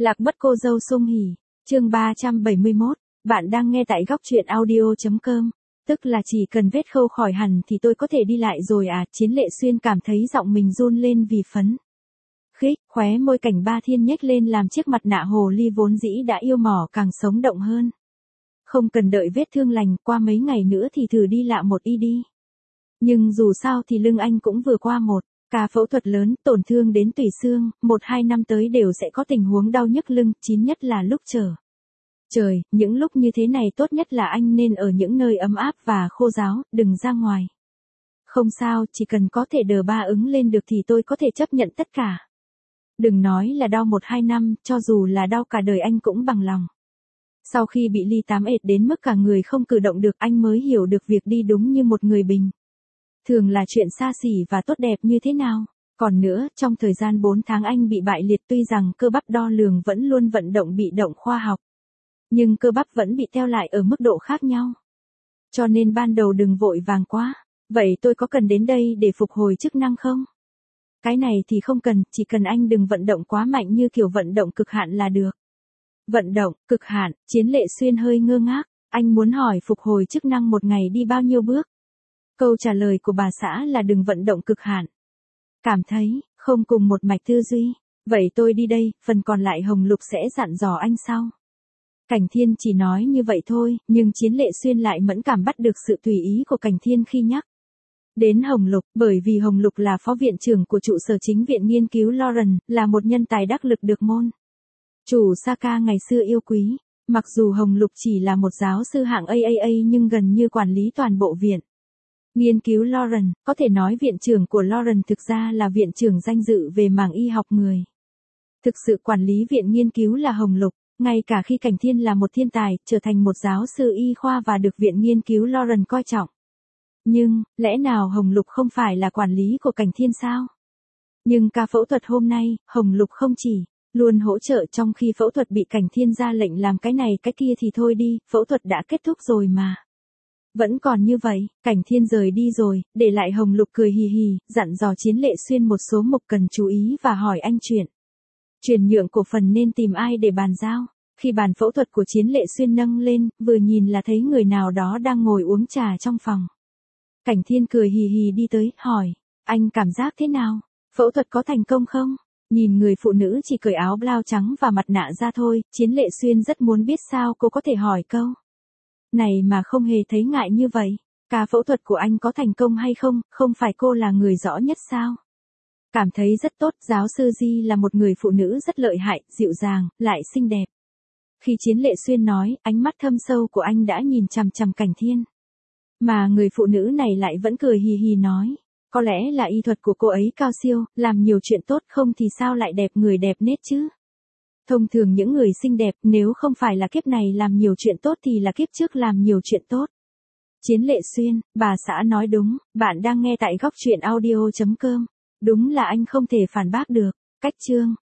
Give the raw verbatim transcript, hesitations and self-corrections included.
Lạc mất cô dâu Sung Hỉ, chương ba trăm bảy mươi mốt, bạn đang nghe tại góc truyện audio.com, tức là chỉ cần vết khâu khỏi hẳn thì tôi có thể đi lại rồi à, Chiến Lệ Xuyên cảm thấy giọng mình run lên vì phấn. Khích, khóe môi Cảnh Ba Thiên nhếch lên làm chiếc mặt nạ hồ ly vốn dĩ đã yêu mỏ càng sống động hơn. Không cần đợi vết thương lành, qua mấy ngày nữa thì thử đi lạ một y đi. Nhưng dù sao thì lưng anh cũng vừa qua một ca phẫu thuật lớn, tổn thương đến tủy xương, một hai năm tới đều sẽ có tình huống đau nhức lưng, chín nhất là lúc chờ. Trời, những lúc như thế này tốt nhất là anh nên ở những nơi ấm áp và khô ráo, đừng ra ngoài. Không sao, chỉ cần có thể đờ ba ứng lên được thì tôi có thể chấp nhận tất cả. Đừng nói là đau một hai năm, cho dù là đau cả đời anh cũng bằng lòng. Sau khi bị ly tám ệt đến mức cả người không cử động được, anh mới hiểu được việc đi đúng như một người bình thường là chuyện xa xỉ và tốt đẹp như thế nào. Còn nữa, trong thời gian bốn tháng anh bị bại liệt, tuy rằng cơ bắp đo lường vẫn luôn vận động bị động khoa học, nhưng cơ bắp vẫn bị teo lại ở mức độ khác nhau. Cho nên ban đầu đừng vội vàng quá. Vậy tôi có cần đến đây để phục hồi chức năng không? Cái này thì không cần, chỉ cần anh đừng vận động quá mạnh như kiểu vận động cực hạn là được. Vận động, cực hạn, Chiến Lệ Xuyên hơi ngơ ngác, anh muốn hỏi phục hồi chức năng một ngày đi bao nhiêu bước? Câu trả lời của bà xã là đừng vận động cực hạn. Cảm thấy, không cùng một mạch tư duy. Vậy tôi đi đây, phần còn lại Hồng Lục sẽ dặn dò anh sau. Cảnh Thiên chỉ nói như vậy thôi, nhưng Chiến Lệ Xuyên lại mẫn cảm bắt được sự tùy ý của Cảnh Thiên khi nhắc đến Hồng Lục, bởi vì Hồng Lục là phó viện trưởng của trụ sở chính viện nghiên cứu Lauren, là một nhân tài đắc lực được môn chủ Saka ngày xưa yêu quý. Mặc dù Hồng Lục chỉ là một giáo sư hạng A A A nhưng gần như quản lý toàn bộ viện nghiên cứu Lauren, có thể nói viện trưởng của Lauren thực ra là viện trưởng danh dự về mảng y học người. Thực sự quản lý viện nghiên cứu là Hồng Lục, ngay cả khi Cảnh Thiên là một thiên tài, trở thành một giáo sư y khoa và được viện nghiên cứu Lauren coi trọng. Nhưng, lẽ nào Hồng Lục không phải là quản lý của Cảnh Thiên sao? Nhưng ca phẫu thuật hôm nay, Hồng Lục không chỉ luôn hỗ trợ, trong khi phẫu thuật bị Cảnh Thiên ra lệnh làm cái này cái kia thì thôi đi, phẫu thuật đã kết thúc rồi mà. Vẫn còn như vậy, Cảnh Thiên rời đi rồi, để lại Hồng Lục cười hì hì, dặn dò Chiến Lệ Xuyên một số mục cần chú ý và hỏi anh chuyện chuyển nhượng cổ phần nên tìm ai để bàn giao. Khi bàn phẫu thuật của Chiến Lệ Xuyên nâng lên, vừa nhìn là thấy người nào đó đang ngồi uống trà trong phòng. Cảnh Thiên cười hì hì đi tới, hỏi, anh cảm giác thế nào? Phẫu thuật có thành công không? Nhìn người phụ nữ chỉ cởi áo blau trắng và mặt nạ ra thôi, Chiến Lệ Xuyên rất muốn biết sao cô có thể hỏi câu này mà không hề thấy ngại như vậy. Ca phẫu thuật của anh có thành công hay không, không phải cô là người rõ nhất sao? Cảm thấy rất tốt, giáo sư Di là một người phụ nữ rất lợi hại, dịu dàng, lại xinh đẹp. Khi Chiến Lệ Xuyên nói, ánh mắt thâm sâu của anh đã nhìn chằm chằm Cảnh Thiên. Mà người phụ nữ này lại vẫn cười hì hì nói, có lẽ là y thuật của cô ấy cao siêu, làm nhiều chuyện tốt, không thì sao lại đẹp người đẹp nết chứ? Thông thường những người xinh đẹp, nếu không phải là kiếp này làm nhiều chuyện tốt thì là kiếp trước làm nhiều chuyện tốt. Chiến Lệ Xuyên, bà xã nói đúng, bạn đang nghe tại góc truyện audio.com. Đúng là anh không thể phản bác được. Cách chương